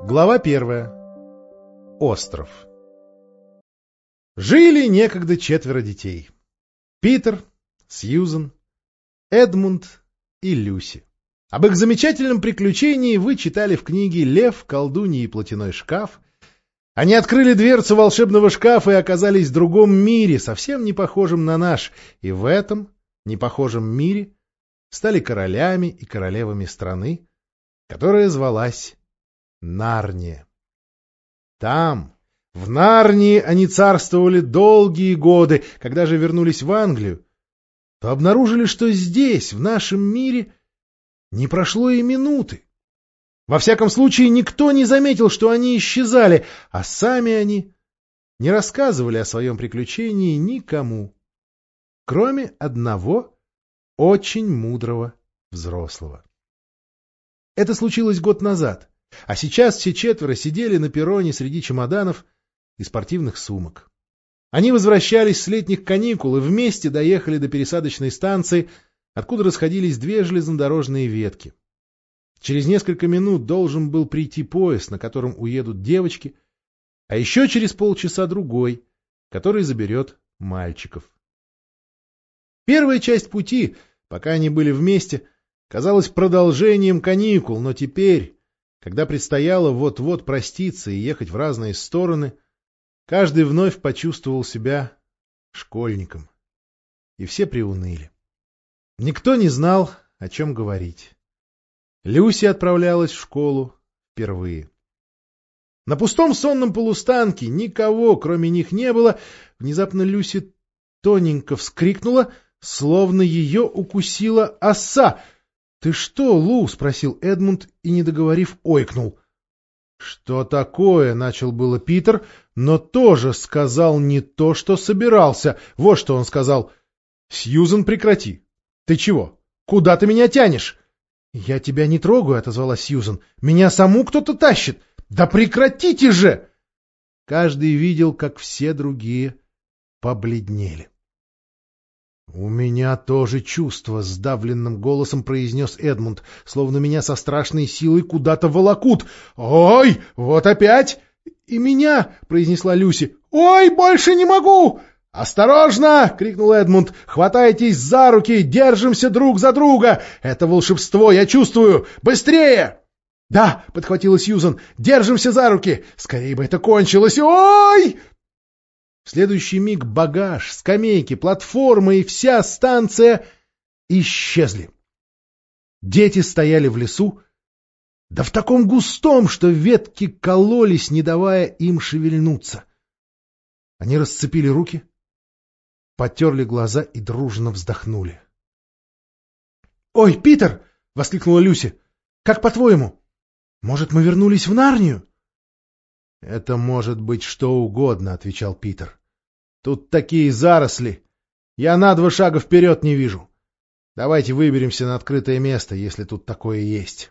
Глава 1. Остров. Жили некогда 4 детей. Питер, Сьюзен, Эдмунд и Люси. Об их замечательном приключении вы читали в книге «Лев, колдунья и платяной шкаф». Они открыли дверцу волшебного шкафа и оказались в другом мире, совсем не похожем на наш, и в этом непохожем мире стали королями и королевами страны, которая звалась Нарния. Там, в Нарнии, они царствовали долгие годы. Когда же вернулись в Англию, то обнаружили, что здесь, в нашем мире, не прошло и минуты. Во всяком случае, никто не заметил, что они исчезали, а сами они не рассказывали о своем приключении никому, кроме одного очень мудрого взрослого. Это случилось год назад, а сейчас все 4 сидели на перроне среди чемоданов и спортивных сумок. Они возвращались с летних каникул и вместе доехали до пересадочной станции, откуда расходились 2 железнодорожные ветки. Через несколько минут должен был прийти поезд, на котором уедут девочки, а еще через полчаса другой, который заберет мальчиков. Первая часть пути, пока они были вместе, казалась продолжением каникул, но теперь, когда предстояло вот-вот проститься и ехать в разные стороны, каждый вновь почувствовал себя школьником, и все приуныли. Никто не знал, о чем говорить. Люси отправлялась в школу впервые. На пустом сонном полустанке никого, кроме них, не было. Внезапно Люси тоненько вскрикнула, словно ее укусила оса. — Ты что, Лу? — спросил Эдмунд и, не договорив, ойкнул. — Что такое? — начал было Питер, но тоже сказал не то, что собирался. Вот что он сказал. — Сьюзен, прекрати. Ты чего? Куда ты меня тянешь? — Я тебя не трогаю, — отозвалась Сьюзен. — Меня саму кто-то тащит. Да прекратите же! Каждый видел, как все другие побледнели. — У меня тоже чувство, — сдавленным голосом произнес Эдмунд, словно меня со страшной силой куда-то волокут. — Ой, вот опять! — И меня! — произнесла Люси. — Ой, больше не могу! — «Осторожно!» — крикнул Эдмунд. «Хватайтесь за руки! Держимся друг за друга! Это волшебство, я чувствую! Быстрее!» «Да!» — подхватила Сьюзен. «Держимся за руки! Скорее бы это кончилось! Ой!» В следующий миг багаж, скамейки, платформа и вся станция исчезли. Дети стояли в лесу, да в таком густом, что ветки кололись, не давая им шевельнуться. Они расцепили руки, потерли глаза и дружно вздохнули. — Ой, Питер! — воскликнула Люси. — Как по-твоему? Может, мы вернулись в Нарнию? — Это может быть что угодно, — отвечал Питер. — Тут такие заросли. Я на 2 шага вперед не вижу. Давайте выберемся на открытое место, если тут такое есть.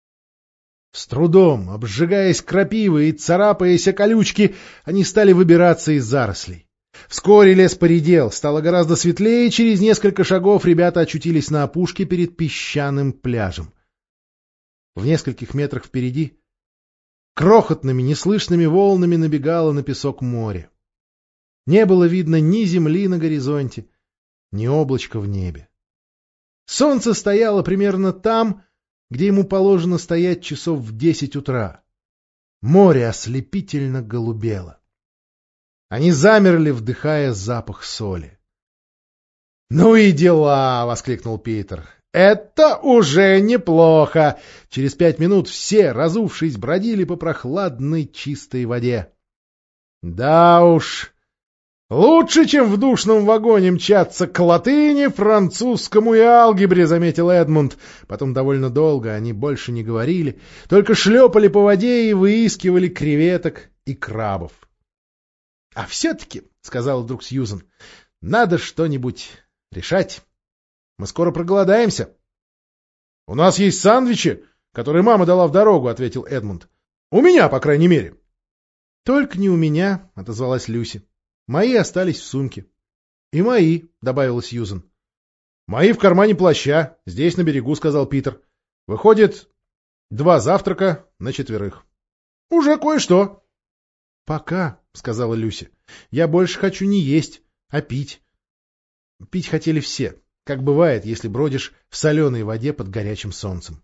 С трудом, обжигаясь крапивой и царапаясь о колючки, они стали выбираться из зарослей. Вскоре лес поредел, стало гораздо светлее, и через несколько шагов ребята очутились на опушке перед песчаным пляжем. В нескольких метрах впереди крохотными, неслышными волнами набегало на песок море. Не было видно ни земли на горизонте, ни облачка в небе. Солнце стояло примерно там, где ему положено стоять часов в 10 утра. Море ослепительно голубело. Они замерли, вдыхая запах соли. — Ну и дела! — воскликнул Питер. — Это уже неплохо! Через 5 минут все, разувшись, бродили по прохладной чистой воде. — Да уж, лучше, чем в душном вагоне мчаться к латыни, французскому и алгебре, — заметил Эдмунд. Потом довольно долго они больше не говорили, только шлепали по воде и выискивали креветок и крабов. — А все-таки, — сказал вдруг Сьюзен, — надо что-нибудь решать. Мы скоро проголодаемся. — У нас есть сэндвичи, которые мама дала в дорогу, — ответил Эдмунд. — У меня, по крайней мере. — Только не у меня, — отозвалась Люси. — Мои остались в сумке. — И мои, — добавила Сьюзен. — Мои в кармане плаща, здесь на берегу, — сказал Питер. — Выходит, 2 завтрака на 4. Уже кое-что. — Пока, — сказала Люси. — Я больше хочу не есть, а пить. Пить хотели все, как бывает, если бродишь в соленой воде под горячим солнцем.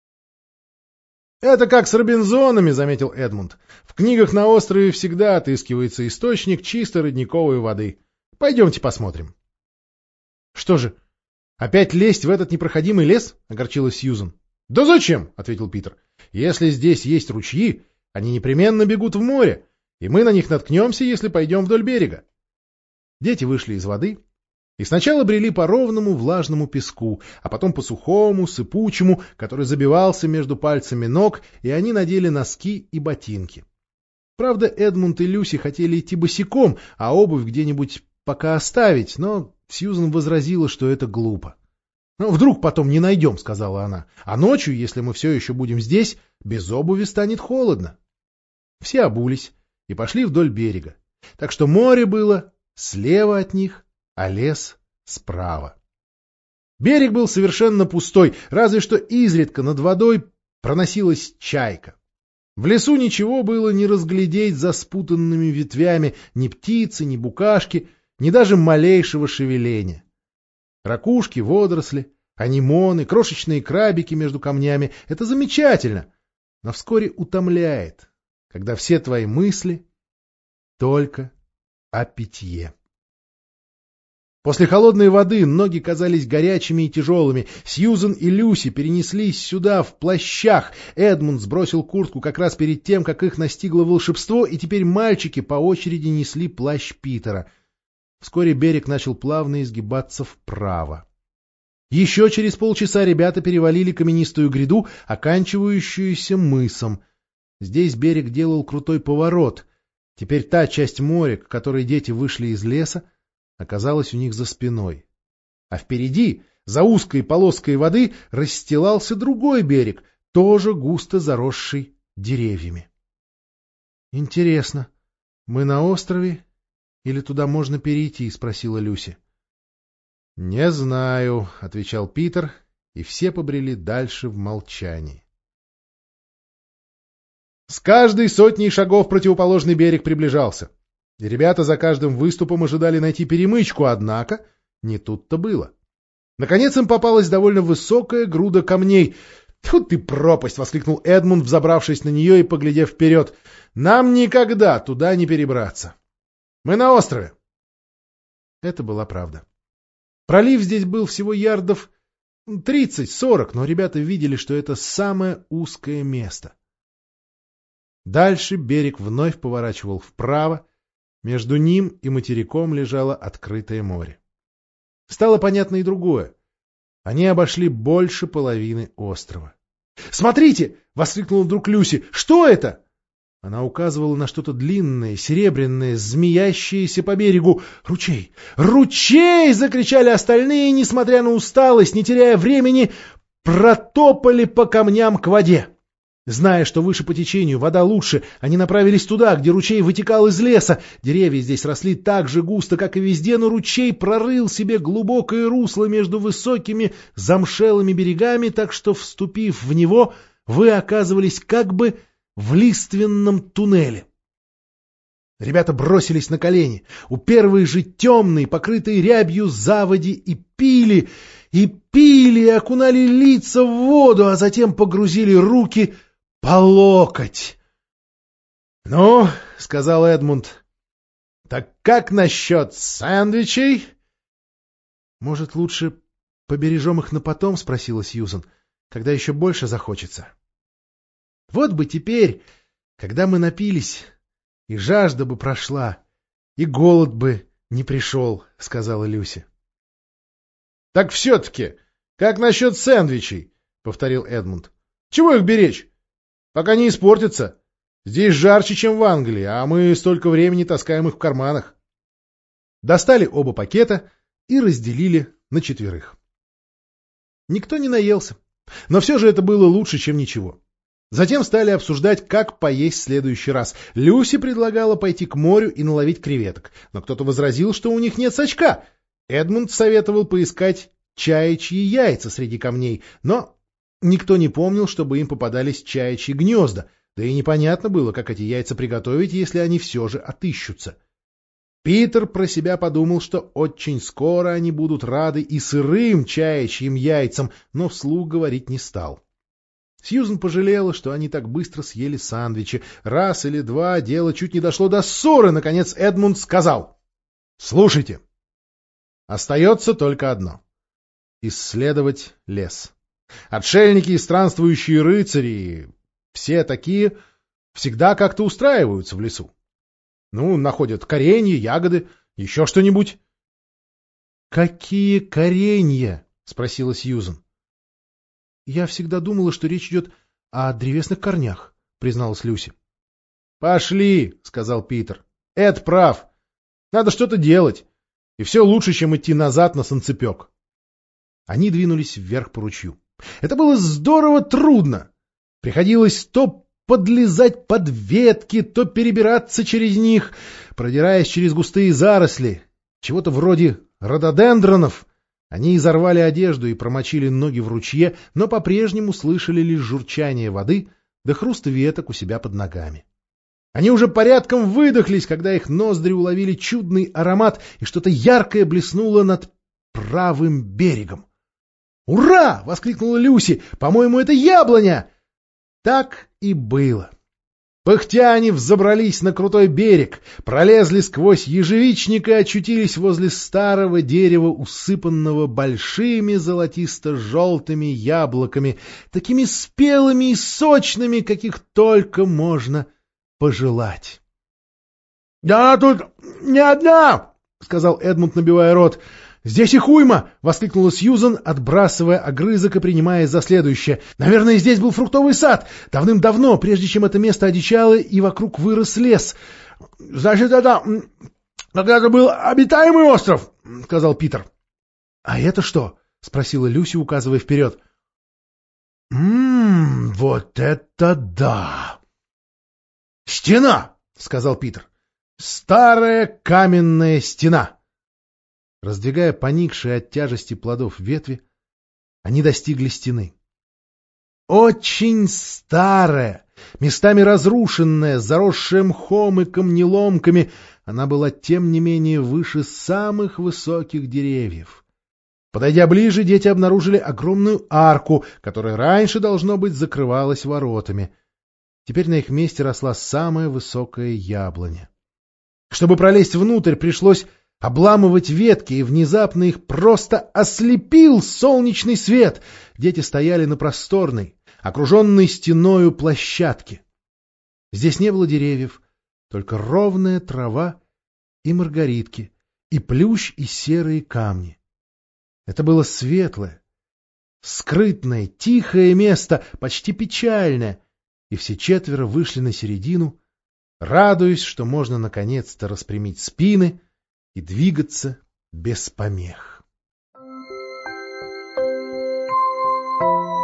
— Это как с Робинзонами, — заметил Эдмунд. — В книгах на острове всегда отыскивается источник чистой родниковой воды. Пойдемте посмотрим. — Что же, опять лезть в этот непроходимый лес? — огорчилась Сьюзен. — Да зачем? — ответил Питер. — Если здесь есть ручьи, они непременно бегут в море, и мы на них наткнемся, если пойдем вдоль берега. Дети вышли из воды и сначала брели по ровному влажному песку, а потом по сухому, сыпучему, который забивался между пальцами ног, и они надели носки и ботинки. Правда, Эдмунд и Люси хотели идти босиком, а обувь где-нибудь пока оставить, но Сьюзен возразила, что это глупо. «Ну, вдруг потом не найдем», — сказала она, — «а ночью, если мы все еще будем здесь, без обуви станет холодно». Все обулись и пошли вдоль берега, так что море было слева от них, а лес справа. Берег был совершенно пустой, разве что изредка над водой проносилась чайка. В лесу ничего было не разглядеть за спутанными ветвями, ни птицы, ни букашки, ни даже малейшего шевеления. Ракушки, водоросли, анимоны, крошечные крабики между камнями — это замечательно, но вскоре утомляет, когда все твои мысли только о питье. После холодной воды ноги казались горячими и тяжелыми. Сьюзен и Люси перенеслись сюда в плащах. Эдмунд сбросил куртку как раз перед тем, как их настигло волшебство, и теперь мальчики по очереди несли плащ Питера. Вскоре берег начал плавно изгибаться вправо. Еще через полчаса ребята перевалили каменистую гряду, оканчивающуюся мысом. Здесь берег делал крутой поворот. Теперь та часть моря, к которой дети вышли из леса, оказалась у них за спиной. А впереди, за узкой полоской воды, расстилался другой берег, тоже густо заросший деревьями. — Интересно, мы на острове или туда можно перейти? — спросила Люси. — Не знаю, — отвечал Питер, и все побрели дальше в молчании. С каждой сотней шагов противоположный берег приближался. И ребята за каждым выступом ожидали найти перемычку, однако не тут-то было. Наконец им попалась довольно высокая груда камней. «Тьфу ты, пропасть!» — воскликнул Эдмунд, взобравшись на нее и поглядев вперед. «Нам никогда туда не перебраться. Мы на острове». Это была правда. Пролив здесь был всего ярдов 30-40, но ребята видели, что это самое узкое место. Дальше берег вновь поворачивал вправо, между ним и материком лежало открытое море. Стало понятно и другое. Они обошли больше половины острова. «Смотрите!» — воскликнула вдруг Люси. «Что это?» Она указывала на что-то длинное, серебряное, змеящееся по берегу. «Ручей! Ручей!» — закричали остальные, несмотря на усталость, не теряя времени, протопали по камням к воде. Зная, что выше по течению вода лучше, они направились туда, где ручей вытекал из леса. Деревья здесь росли так же густо, как и везде, но ручей прорыл себе глубокое русло между высокими замшелыми берегами, так что, вступив в него, вы оказывались как бы в лиственном туннеле. Ребята бросились на колени. У первой же темной, покрытой рябью заводи и пили, и окунали лица в воду, а затем погрузили руки по локоть. — Ну, — сказал Эдмунд, — так как насчет сэндвичей? — Может, лучше побережем их на потом? — спросила Сьюзен, — когда еще больше захочется. — Вот бы теперь, когда мы напились, и жажда бы прошла, и голод бы не пришел, — сказала Люси. — Так все-таки, как насчет сэндвичей? — повторил Эдмунд. — Чего их беречь? Пока не испортится. Здесь жарче, чем в Англии, а мы столько времени таскаем их в карманах. Достали оба пакета и разделили на 4. Никто не наелся, но все же это было лучше, чем ничего. Затем стали обсуждать, как поесть в следующий раз. Люси предлагала пойти к морю и наловить креветок, но кто-то возразил, что у них нет сачка. Эдмунд советовал поискать чаячьи яйца среди камней, но никто не помнил, чтобы им попадались чаячьи гнезда, Да и непонятно было, как эти яйца приготовить, если они все же отыщутся. Питер про себя подумал, что очень скоро они будут рады и сырым чаячьим яйцам, но вслух говорить не стал. Сьюзен пожалела, что они так быстро съели сэндвичи. Раз или два дело чуть не дошло до ссоры. Наконец Эдмунд сказал: «Слушайте, остается только одно — исследовать лес. Отшельники и странствующие рыцари, все такие, всегда как-то устраиваются в лесу. Ну, находят коренья, ягоды, еще что-нибудь». «Какие коренья?» — спросила Сьюзен. «Я всегда думала, что речь идет о древесных корнях», — призналась Люси. «Пошли», — сказал Питер. «Эд прав. Надо что-то делать. И все лучше, чем идти назад на санцепек». Они двинулись вверх по ручью. Это было здорово трудно. Приходилось то подлезать под ветки, то перебираться через них, продираясь через густые заросли, чего-то вроде рододендронов. Они изорвали одежду и промочили ноги в ручье, но по-прежнему слышали лишь журчание воды да хруст веток у себя под ногами. Они уже порядком выдохлись, когда их ноздри уловили чудный аромат, и что-то яркое блеснуло над правым берегом. «Ура!» — воскликнула Люси. «По-моему, это яблоня!» Так и было. Пыхтя они взобрались на крутой берег, пролезли сквозь ежевичник и очутились возле старого дерева, усыпанного большими золотисто-желтыми яблоками, такими спелыми и сочными, каких только можно пожелать. — Да тут не одна! — сказал Эдмунд, набивая рот. «Здесь их уйма!» — воскликнула Сьюзен, отбрасывая огрызок и принимаясь за следующее. «Наверное, здесь был фруктовый сад. Давным-давно, прежде чем это место одичало, и вокруг вырос лес». «Значит, это когда-то был обитаемый остров!» — сказал Питер. «А это что?» — спросила Люси, указывая вперед. Вот это да!» «Стена!» — сказал Питер. «Старая каменная стена!» Раздвигая поникшие от тяжести плодов ветви, они достигли стены. Очень старая, местами разрушенная, заросшая мхом и камнеломками, она была тем не менее выше самых высоких деревьев. Подойдя ближе, дети обнаружили огромную арку, которая раньше, должно быть, закрывалась воротами. Теперь на их месте росла самая высокая яблоня. Чтобы пролезть внутрь, пришлось обламывать ветки, и внезапно их просто ослепил солнечный свет. Дети стояли на просторной, окруженной стеною площадке. Здесь не было деревьев, только ровная трава и маргаритки, и плющ, и серые камни. Это было светлое, скрытное, тихое место, почти печальное, и все четверо вышли на середину, радуясь, что можно наконец-то распрямить спины и двигаться без помех.